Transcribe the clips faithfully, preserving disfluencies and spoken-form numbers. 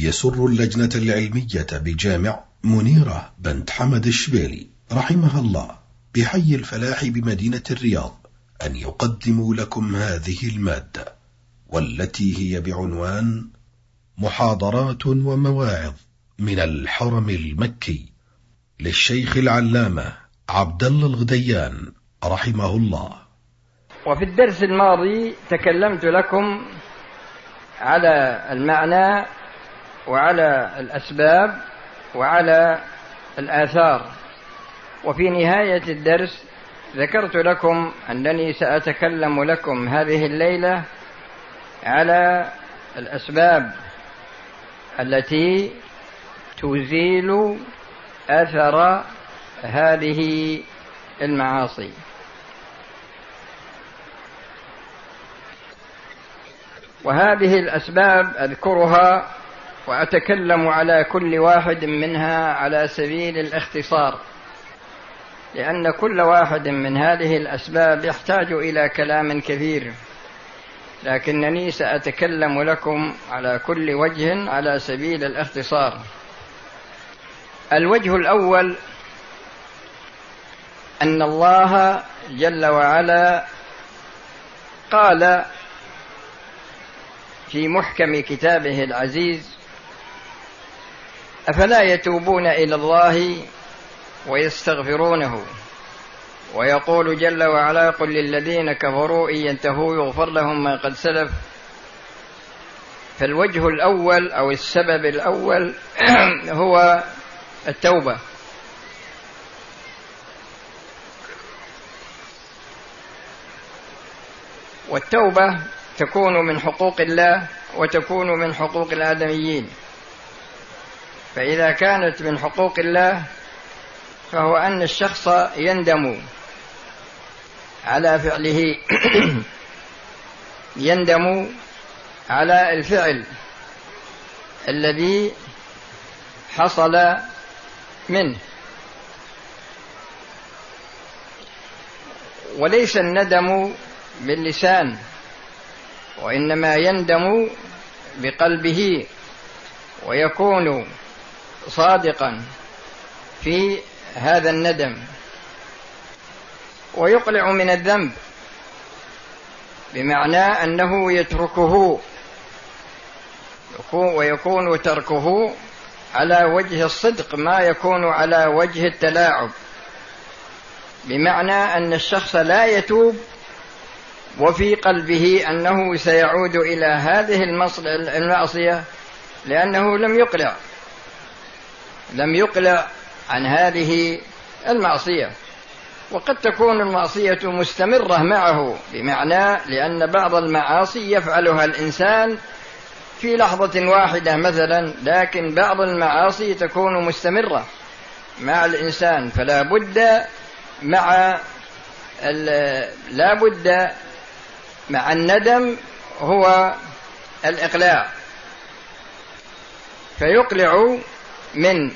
يسر اللجنة العلمية بجامع منيرة بنت حمد الشبيلي رحمها الله بحي الفلاح بمدينة الرياض أن يقدموا لكم هذه المادة، والتي هي بعنوان محاضرات ومواعظ من الحرم المكي للشيخ العلامة عبد الله الغديان رحمه الله. وفي الدرس الماضي تكلمت لكم على المعنى وعلى الأسباب وعلى الآثار، وفي نهاية الدرس ذكرت لكم أنني سأتكلم لكم هذه الليلة على الأسباب التي تزيل أثر هذه المعاصي. وهذه الأسباب أذكرها وأتكلم على كل واحد منها على سبيل الاختصار، لأن كل واحد من هذه الأسباب يحتاج إلى كلام كثير، لكنني سأتكلم لكم على كل وجه على سبيل الاختصار. الوجه الأول أن الله جل وعلا قال في محكم كتابه العزيز: أفلا يتوبون إلى الله ويستغفرونه؟ ويقول جل وعلا: قل للذين كفروا إن ينتهوا يغفر لهم ما قد سلف. فالوجه الأول أو السبب الأول هو التوبة. والتوبة تكون من حقوق الله وتكون من حقوق الآدميين. فإذا كانت من حقوق الله فهو أن الشخص يندم على فعله يندم على الفعل الذي حصل منه، وليس الندم باللسان، وإنما يندم بقلبه ويكون صادقا في هذا الندم ويقلع من الذنب، بمعنى أنه يتركه، ويكون تركه على وجه الصدق ما يكون على وجه التلاعب، بمعنى أن الشخص لا يتوب وفي قلبه أنه سيعود إلى هذه المعصية لأنه لم يقلع لم يقلع عن هذه المعصية. وقد تكون المعصية مستمرة معه، بمعنى لأن بعض المعاصي يفعلها الإنسان في لحظة واحدة مثلا، لكن بعض المعاصي تكون مستمرة مع الإنسان، فلا بد مع لا بد مع الندم هو الإقلاع، فيقلع من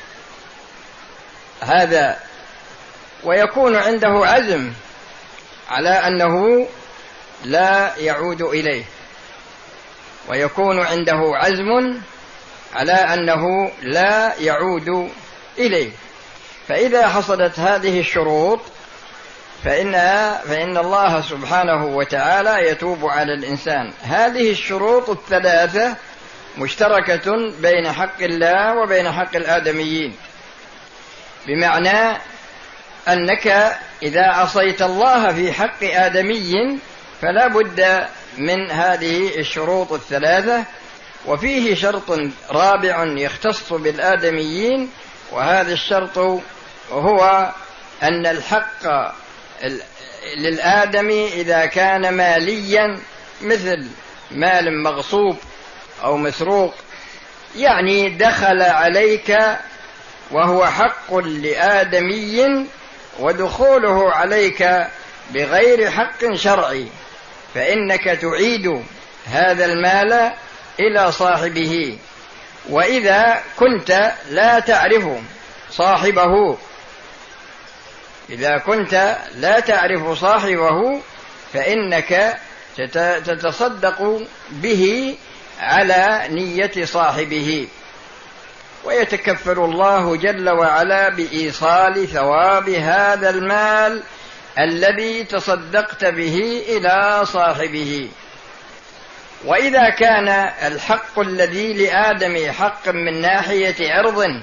هذا ويكون عنده عزم على أنه لا يعود إليه، ويكون عنده عزم على أنه لا يعود إليه. فإذا حصلت هذه الشروط فإنها فإن الله سبحانه وتعالى يتوب على الإنسان. هذه الشروط الثلاثة مشتركة بين حق الله وبين حق الآدميين، بمعنى أنك إذا عصيت الله في حق آدمي فلا بد من هذه الشروط الثلاثة. وفيه شرط رابع يختص بالآدميين، وهذا الشرط هو أن الحق للآدمي إذا كان ماليا، مثل مال مغصوب أو مسروق، يعني دخل عليك وهو حق لآدمي ودخوله عليك بغير حق شرعي، فإنك تعيد هذا المال إلى صاحبه. وإذا كنت لا تعرف صاحبه إذا كنت لا تعرف صاحبه فإنك تتصدق به على نية صاحبه، ويتكفل الله جل وعلا بإيصال ثواب هذا المال الذي تصدقت به إلى صاحبه. وإذا كان الحق الذي لآدم حق من ناحية عرض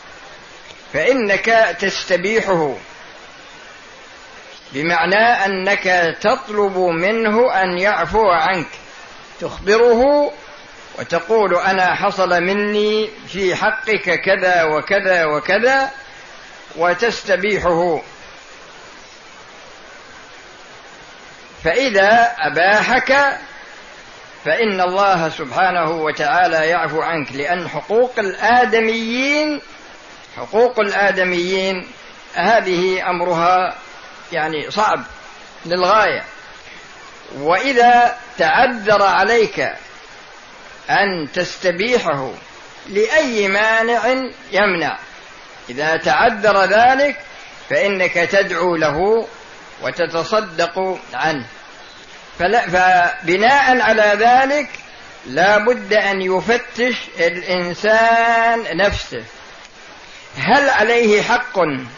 فإنك تستبيحه، بمعنى أنك تطلب منه أن يعفو عنك، تخبره وتقول أنا حصل مني في حقك كذا وكذا وكذا، وتستبيحه. فإذا أباحك فإن الله سبحانه وتعالى يعفو عنك، لأن حقوق الآدميين حقوق الآدميين هذه أمرها يعني صعب للغاية. وإذا تعذر عليك أن تستبيحه لأي مانع يمنع، إذا تعذر ذلك فإنك تدعو له وتتصدق عنه. فبناء على ذلك لا بد أن يفتش الإنسان نفسه، هل عليه حق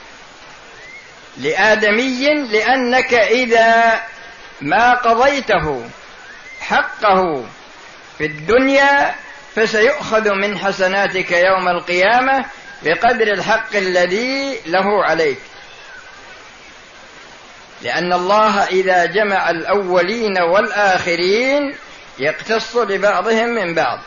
لآدمي؟ لأنك إذا ما قضيته حقه في الدنيا فسيؤخذ من حسناتك يوم القيامة بقدر الحق الذي له عليك، لأن الله إذا جمع الأولين والآخرين يقتص لبعضهم من بعض.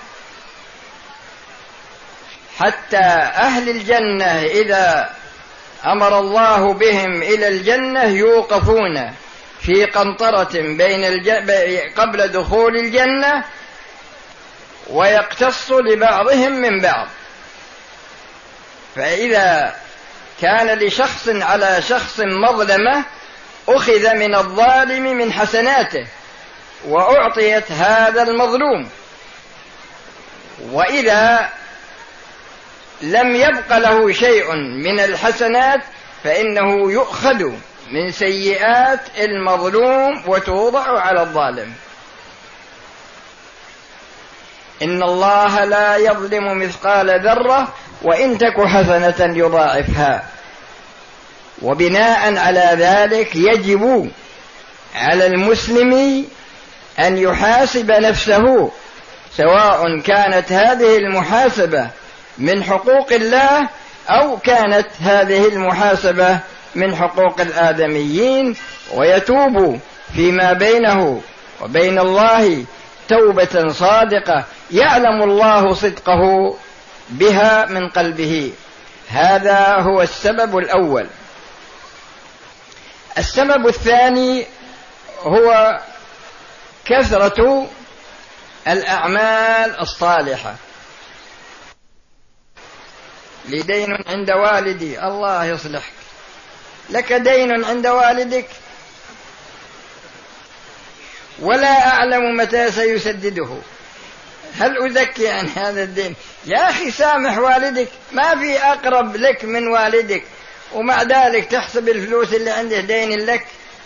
حتى أهل الجنة إذا أمر الله بهم إلى الجنة يوقفون في قنطرة بين الج... قبل دخول الجنة ويقتص لبعضهم من بعض. فإذا كان لشخص على شخص مظلمة أخذ من الظالم من حسناته وأعطيت هذا المظلوم، وإذا لم يبق له شيء من الحسنات فإنه يؤخذ من سيئات المظلوم وتوضع على الظالم. إن الله لا يظلم مثقال ذرة وإن تك حسنة يضاعفها. وبناء على ذلك يجب على المسلم أن يحاسب نفسه، سواء كانت هذه المحاسبة من حقوق الله أو كانت هذه المحاسبة من حقوق الآدميين، ويتوب فيما بينه وبين الله توبة صادقة يعلم الله صدقه بها من قلبه. هذا هو السبب الأول. السبب الثاني هو كثرة الأعمال الصالحة. لي دين عند والدي، الله يصلحك، لك دين عند والدك ولا أعلم متى سيسدده، هل أزكي عن هذا الدين؟ يا أخي سامح والدك، ما في أقرب لك من والدك، ومع ذلك تحسب الفلوس اللي عنده دين لك.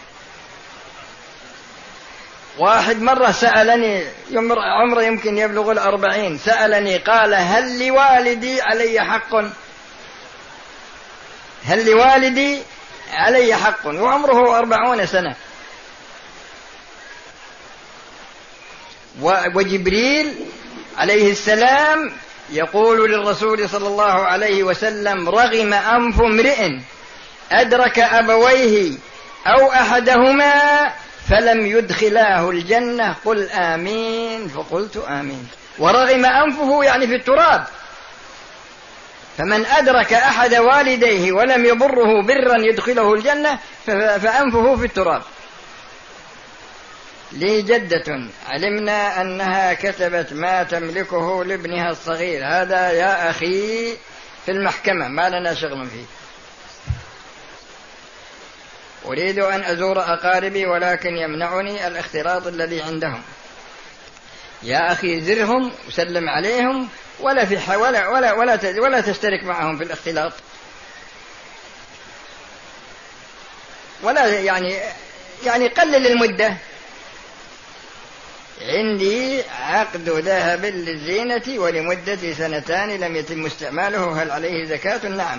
واحد مرة سألني عمره يمكن يبلغ الأربعين، سألني قال هل لوالدي علي حق؟ هل لوالدي علي حق؟ وعمره أربعون سنة. وجبريل عليه السلام يقول للرسول صلى الله عليه وسلم رغم أنف امرئ أدرك أبويه أو أحدهما فلم يدخلاه الجنة قل آمين، فقلت آمين. ورغم أنفه يعني في التراب، فمن أدرك أحد والديه ولم يبره برا يدخله الجنة فأنفه في التراب. لي جدة علمنا أنها كتبت ما تملكه لابنها الصغير، هذا يا أخي في المحكمة ما لنا شغل فيه. أريد أن أزور أقاربي ولكن يمنعني الاختلاط الذي عندهم. يا أخي زرهم وسلم عليهم ولا في ولا ولا ولا ولا تشترك معهم في الاختلاط، ولا يعني يعني قلل المدة، عندي عقد ذهب للزينة ولمدة سنتان لم يتم استعماله، هل عليه زكاة؟ نعم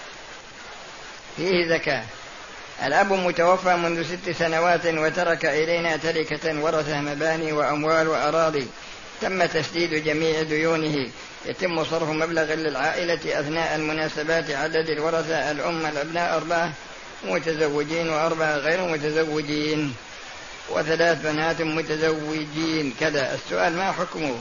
فيه زكاة. الأب متوفى منذ ست سنوات وترك إلينا تركة ورثه مباني وأموال وأراضي، تم تسديد جميع ديونه، يتم صرف مبلغ للعائلة أثناء المناسبات. عدد الورثة الأم الأبناء أربعة متزوجين وأربعة غير متزوجين وثلاث بنات متزوجين كذا. السؤال: ما حكم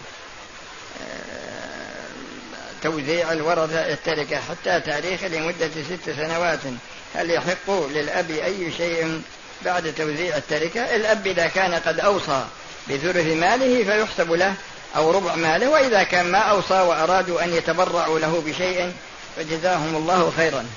توزيع الورثة التركة حتى تاريخ لمدة ست سنوات؟ هل يحق للأب أي شيء بعد توزيع التركة؟ الأب إذا كان قد أوصى بثلث ماله فيحسب له أو ربع ماله، وإذا كان ما أوصى وأرادوا أن يتبرعوا له بشيء فجزاهم الله خيرا.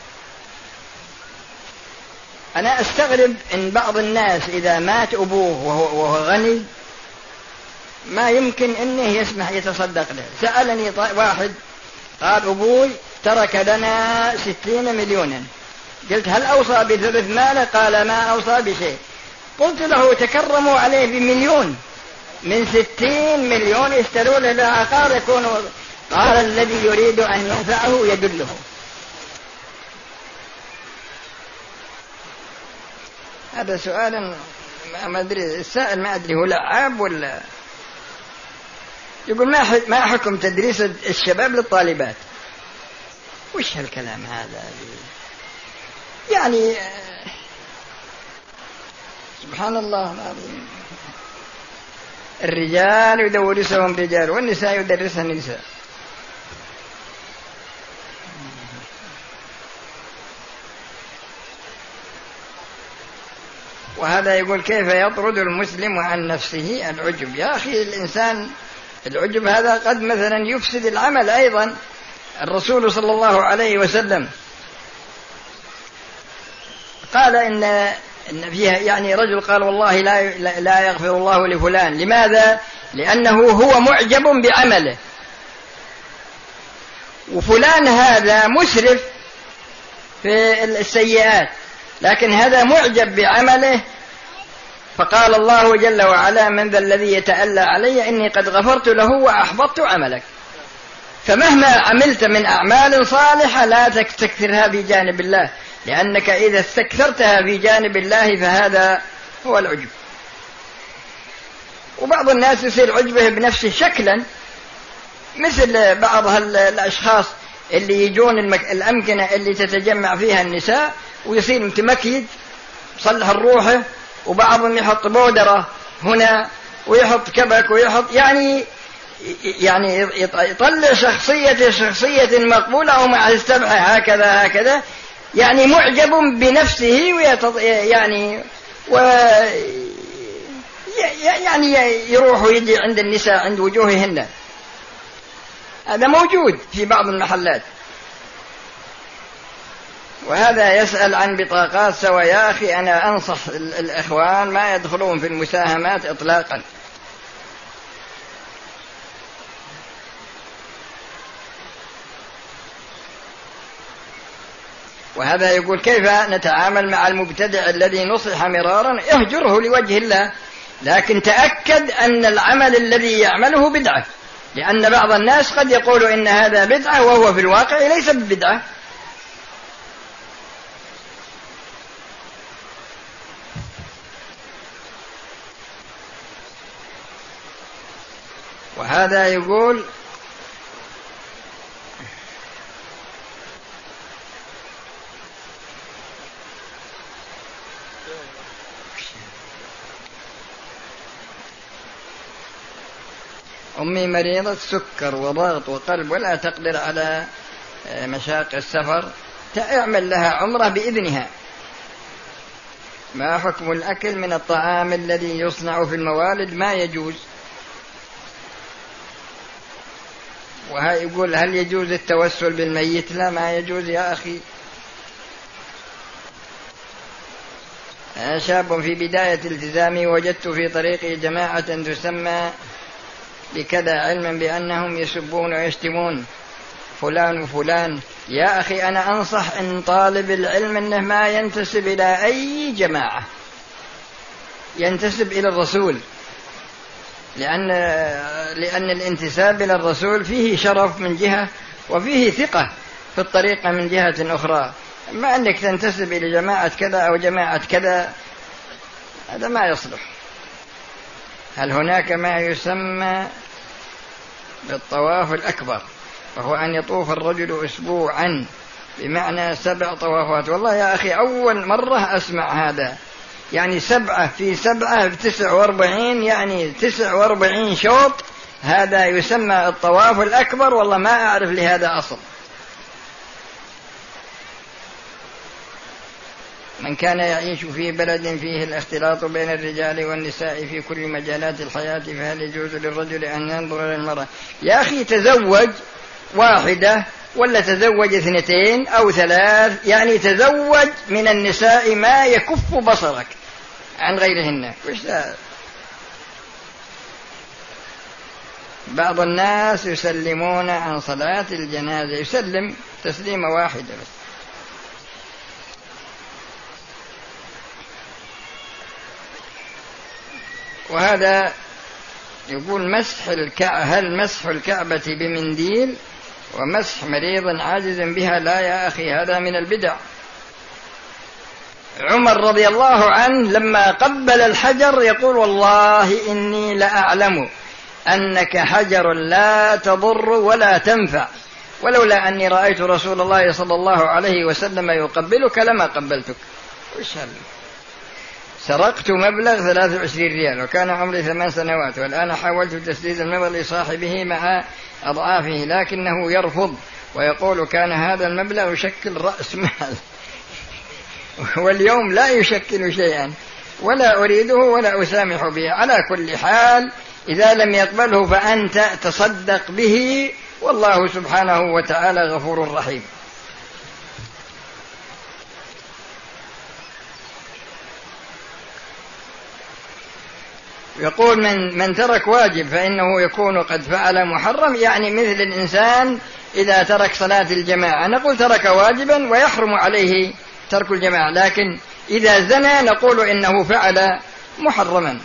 أنا أستغرب إن بعض الناس إذا مات أبوه وهو غني ما يمكن أنه يسمح يتصدق له. سألني واحد قال: أبوي ترك لنا ستين مليونا. قلت: هل أوصى بثلث ماله؟ قال: ما أوصى بشيء. قلت له: تكرموا عليه بمليون، من ستين مليون اشتروا له عقار يكون. قال: الذي يريد أن ينفعه يدله. هذا سؤال ما أدري السائل ما أدري هو لعاب ولا. يقول: ما ما حكم تدريس الشباب للطالبات؟ وش هالكلام هذا يعني؟ سبحان الله العظيم، الرجال يدرسهم رجال والنساء يدرسهم نساء. وهذا يقول: كيف يطرد المسلم عن نفسه العجب؟ يا أخي الإنسان العجب هذا قد مثلا يفسد العمل أيضا. الرسول صلى الله عليه وسلم قال إن إن فيها يعني رجل قال: والله لا لا يغفر الله لفلان. لماذا؟ لأنه هو معجب بعمله، وفلان هذا مسرف في السيئات لكن هذا معجب بعمله. فقال الله جل وعلا: من ذا الذي يتألى علي إني قد غفرت له وأحبطت عملك. فمهما عملت من أعمال صالحة لا تستكثرها في جانب الله، لأنك إذا استكثرتها في جانب الله فهذا هو العجب. وبعض الناس يصير عجبه بنفسه شكلا، مثل بعض الأشخاص اللي يجون المك... الأمكنة اللي تتجمع فيها النساء ويصير متمكيد صلح الروحه، وبعضهم يحط بودرة هنا ويحط كبك ويحط يعني يعني يطلع شخصية شخصية مقبولة ومع السبحة هكذا هكذا، يعني معجب بنفسه ويتط... يعني و يعني يروح ويجي عند النساء عند وجوههن. هذا موجود في بعض المحلات. وهذا يسأل عن بطاقات سوا. يا أخي أنا أنصح الإخوان ما يدخلون في المساهمات إطلاقا. وهذا يقول: كيف نتعامل مع المبتدع الذي نصح مرارا؟ اهجره لوجه الله، لكن تأكد أن العمل الذي يعمله بدعة، لأن بعض الناس قد يقول إن هذا بدعة وهو في الواقع ليس ببدعة. وهذا يقول: أمي مريضة سكر وضغط وقلب ولا تقدر على مشاق السفر، تعمل لها عمرة بإذنها، ما حكم الأكل من الطعام الذي يصنع في الموالد؟ ما يجوز. وها يقول: هل يجوز التوسل بالميت؟ لا، ما يجوز يا أخي. أنا شاب في بداية التزامي وجدت في طريقي جماعة تسمى بكذا علما بأنهم يسبون ويشتمون فلان وفلان. يا أخي أنا أنصح إن طالب العلم أنه ما ينتسب إلى أي جماعة، ينتسب إلى الرسول لأن لأن الانتساب إلى الرسول فيه شرف من جهة وفيه ثقة في الطريقة من جهة أخرى. أما أنك تنتسب إلى جماعة كذا أو جماعة كذا هذا ما يصلح. هل هناك ما يسمى بالطواف الأكبر وهو أن يطوف الرجل أسبوعا بمعنى سبع طوافات؟ والله يا أخي أول مرة أسمع هذا، يعني سبعة في سبعة في تسع واربعين، يعني تسع واربعين شوط، هذا يسمى الطواف الأكبر؟ والله ما أعرف لهذا أصل. من كان يعيش في بلد فيه الاختلاط بين الرجال والنساء في كل مجالات الحياة فهل يجوز للرجل أن ينظر للمرأة؟ يا أخي تزوج واحدة ولا تزوج اثنتين أو ثلاث، يعني تزوج من النساء ما يكف بصرك عن غيرهن. بعض الناس يسلمون عن صلاة الجنازة، يسلم تسليمة واحدة بس. وهذا يقول مسح الكعبة، هل مسح الكعبة بمنديل ومسح مريض عاجز بها؟ لا يا أخي، هذا من البدع. عمر رضي الله عنه لما قبل الحجر يقول والله إني لأعلم أنك حجر لا تضر ولا تنفع، ولولا أني رأيت رسول الله صلى الله عليه وسلم يقبلك لما قبلتك. وش هذا؟ سرقت مبلغ ثلاثة وعشرين ريال وكان عمري ثمان سنوات، والآن حاولت تسديد المبلغ لصاحبه مع أضعافه لكنه يرفض ويقول كان هذا المبلغ يشكل رأس مال واليوم لا يشكل شيئا ولا أريده ولا أسامح به. على كل حال إذا لم يقبله فأنت تصدق به، والله سبحانه وتعالى غفور رحيم. يقول من من ترك واجب فإنه يكون قد فعل محرم، يعني مثل الإنسان إذا ترك صلاة الجماعة نقول ترك واجبا ويحرم عليه ترك الجماعة، لكن إذا زنى نقول إنه فعل محرما.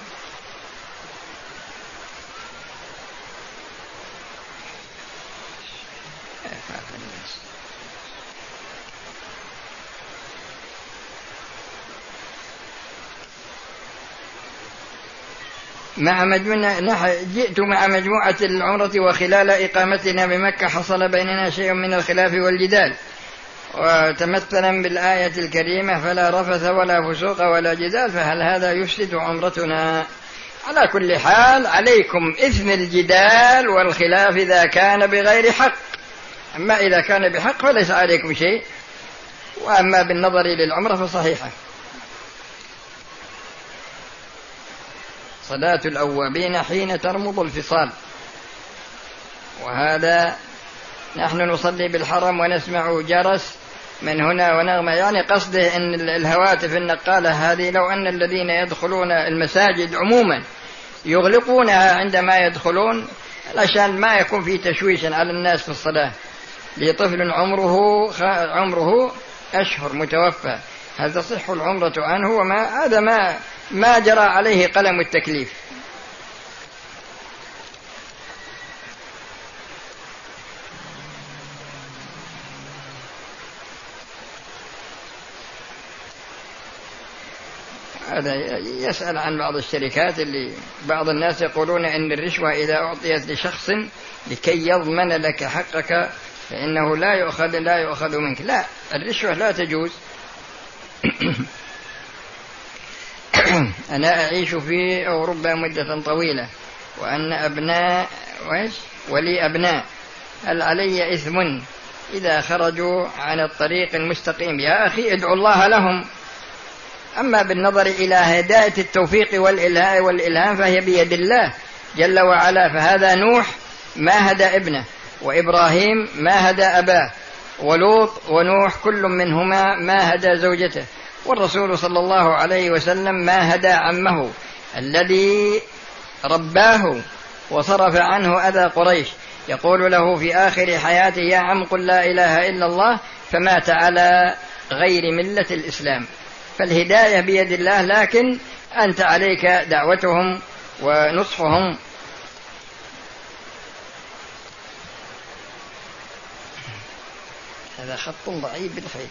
مع مجموعة جئت مع مجموعة العمرة وخلال إقامتنا بمكة حصل بيننا شيء من الخلاف والجدال، وتمثلا بالآية الكريمة فلا رفث ولا فسوق ولا جدال، فهل هذا يفسد عمرتنا؟ على كل حال عليكم إثم الجدال والخلاف إذا كان بغير حق، أما إذا كان بحق فليس عليكم شيء، وأما بالنظر للعمرة فصحيحة. صلاة الأوابين حين ترمض الفصال، وهذا نحن نصلي بالحرم ونسمع جرس من هنا ونغمة، يعني قصده أن الهواتف النقالة هذه لو أن الذين يدخلون المساجد عموما يغلقونها عندما يدخلون عشان ما يكون في تشويش على الناس في الصلاة. لطفل عمره عمره أشهر متوفى هل تصح العمرة عنه؟ وما هذا ما ما جرى عليه قلم التكليف. هذا يسأل عن بعض الشركات اللي بعض الناس يقولون إن الرشوة إذا أعطيت لشخص لكي يضمن لك حقك فإنه لا يؤخذ لا يؤخذ منك. لا، الرشوة لا تجوز. أنا أعيش في أوروبا مدة طويلة وأن أبناء وإيش ولي أبناء، هل علي إثم إذا خرجوا عن الطريق المستقيم؟ يا أخي ادعو الله لهم. أما بالنظر إلى هداية التوفيق والإلهام والإلهام فهي بيد الله جل وعلا، فهذا نوح ما هدى ابنه، وإبراهيم ما هدى أباه، ولوط ونوح كل منهما ما هدى زوجته، والرسول صلى الله عليه وسلم ما هدى عمه الذي رباه وصرف عنه أذى قريش، يقول له في آخر حياته يا عم قل لا إله إلا الله، فمات على غير ملة الإسلام. فالهداية بيد الله، لكن أنت عليك دعوتهم ونصحهم هذا خط ضعيف بالحيل.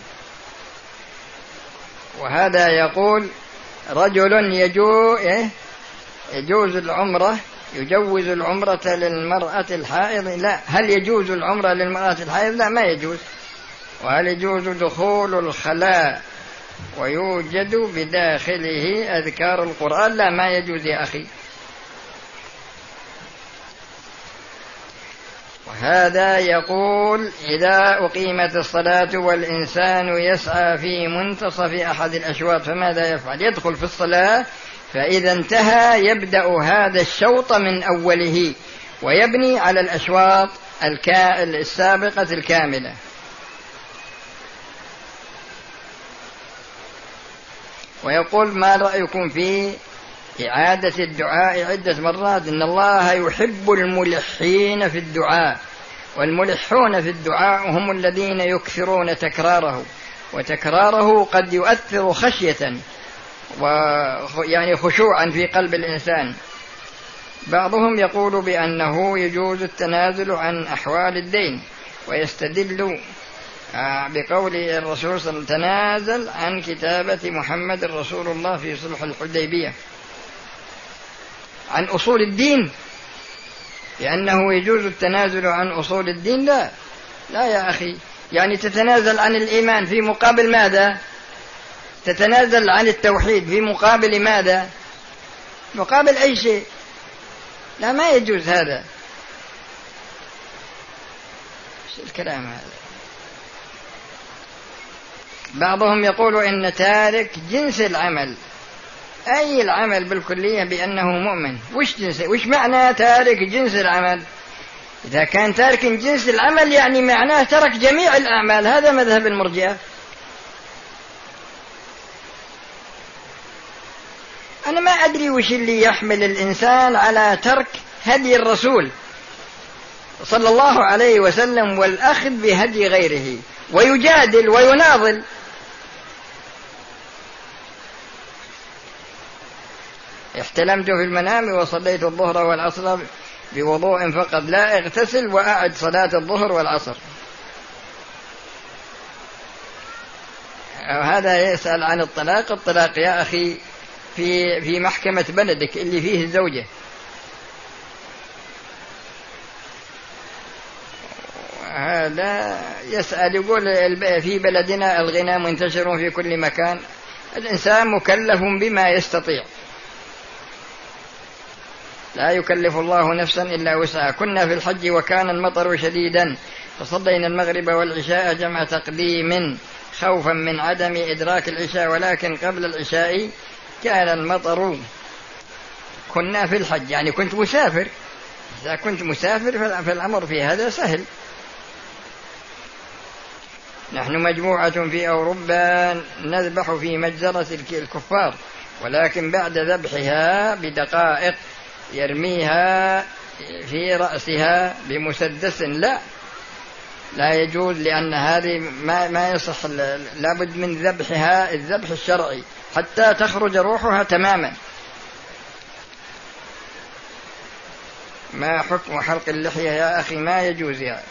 وهذا يقول رجل يجو يجوز العمرة يجوز العمرة للمرأة الحائض. لا، هل يجوز العمرة للمرأة الحائض؟ لا، ما يجوز. وهل يجوز دخول الخلاء ويوجد بداخله أذكار القرآن؟ لا، ما يجوز يا أخي. وهذا يقول إذا أقيمت الصلاة والإنسان يسعى في منتصف أحد الأشواط فماذا يفعل؟ يدخل في الصلاة، فإذا انتهى يبدأ هذا الشوط من أوله ويبني على الأشواط السابقة الكاملة. ويقول ما رأيكم في إعادة الدعاء عدة مرات؟ إن الله يحب الملحين في الدعاء، والملحون في الدعاء هم الذين يكثرون تكراره، وتكراره قد يؤثر خشية ويعني خشوعا في قلب الإنسان. بعضهم يقول بأنه يجوز التنازل عن أحوال الدين، ويستدل بقول الرسول صلى الله عليه وسلم تنازل عن كتابة محمد رسول الله في صلح الحديبية عن أصول الدين، لأنه يجوز التنازل عن أصول الدين. لا لا يا أخي، يعني تتنازل عن الإيمان في مقابل ماذا؟ تتنازل عن التوحيد في مقابل ماذا؟ مقابل أي شيء. لا، ما يجوز هذا. ايش الكلام هذا؟ بعضهم يقول إن تارك جنس العمل، أي العمل بالكلية بأنه مؤمن. وش جنس؟ وش معنى تارك جنس العمل؟ إذا كان تارك جنس العمل يعني معناه ترك جميع الأعمال. هذا مذهب المرجئة. أنا ما أدري وش اللي يحمل الإنسان على ترك هدي الرسول صلى الله عليه وسلم والأخذ بهدي غيره ويجادل ويناضل. احتلمت في المنام وصليت الظهر والعصر بوضوء فقط، لا اغتسل وأعد صلاة الظهر والعصر. هذا يسأل عن الطلاق. الطلاق يا أخي في في محكمة بلدك اللي فيه الزوجة. هذا يسأل يقول في بلدنا الغنى منتشر في كل مكان، الإنسان مكلف بما يستطيع، لا يكلف الله نفسا إلا وسعها. كنا في الحج وكان المطر شديدا فصلينا المغرب والعشاء جمع تقديم خوفا من عدم إدراك العشاء، ولكن قبل العشاء كان المطر. كنا في الحج يعني كنت مسافر. إذا كنت مسافر فالأمر في هذا سهل. نحن مجموعة في أوروبا نذبح في مجزرة الكفار، ولكن بعد ذبحها بدقائق يرميها في رأسها بمسدس. لا لا يجوز، لأن هذه ما, ما يصح. لابد من ذبحها الذبح الشرعي حتى تخرج روحها تماما. ما حكم حلق اللحية يا أخي؟ ما يجوز يعني.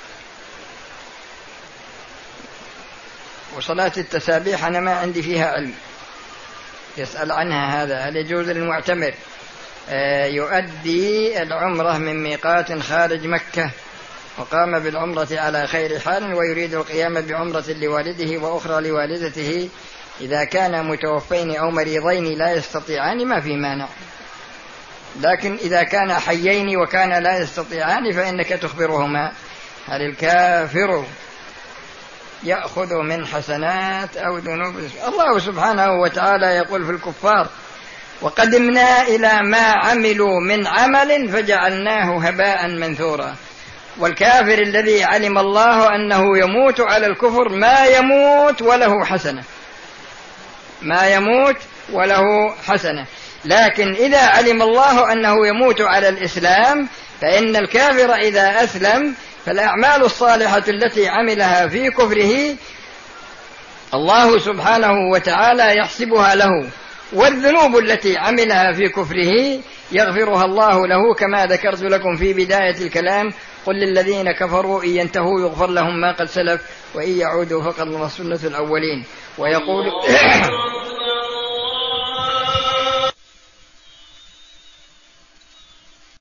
وصلاة التسابيح أنا ما عندي فيها علم. يسأل عنها هذا. هل يجوز للمعتمر يؤدي العمرة من ميقات خارج مكة وقام بالعمرة على خير حال ويريد القيام بعمرة لوالده وأخرى لوالدته إذا كان متوفين أو مريضين لا يستطيعان؟ ما في مانع، لكن إذا كان حيين وكان لا يستطيعان فإنك تخبرهما هل الكافر يأخذ من حسنات أو ذنوب. الله سبحانه وتعالى يقول في الكفار وقدمنا إلى ما عملوا من عمل فجعلناه هباء منثورا. والكافر الذي علم الله أنه يموت على الكفر ما يموت وله حسنة، ما يموت وله حسنة. لكن إذا علم الله أنه يموت على الإسلام فإن الكافر إذا أسلم فالأعمال الصالحة التي عملها في كفره الله سبحانه وتعالى يحسبها له، والذنوب التي عملها في كفره يغفرها الله له، كما ذكرت لكم في بداية الكلام قل للذين كفروا إن ينتهوا يغفر لهم ما قد سلف وإن يعودوا فقد مضت سنة الأولين. ويقول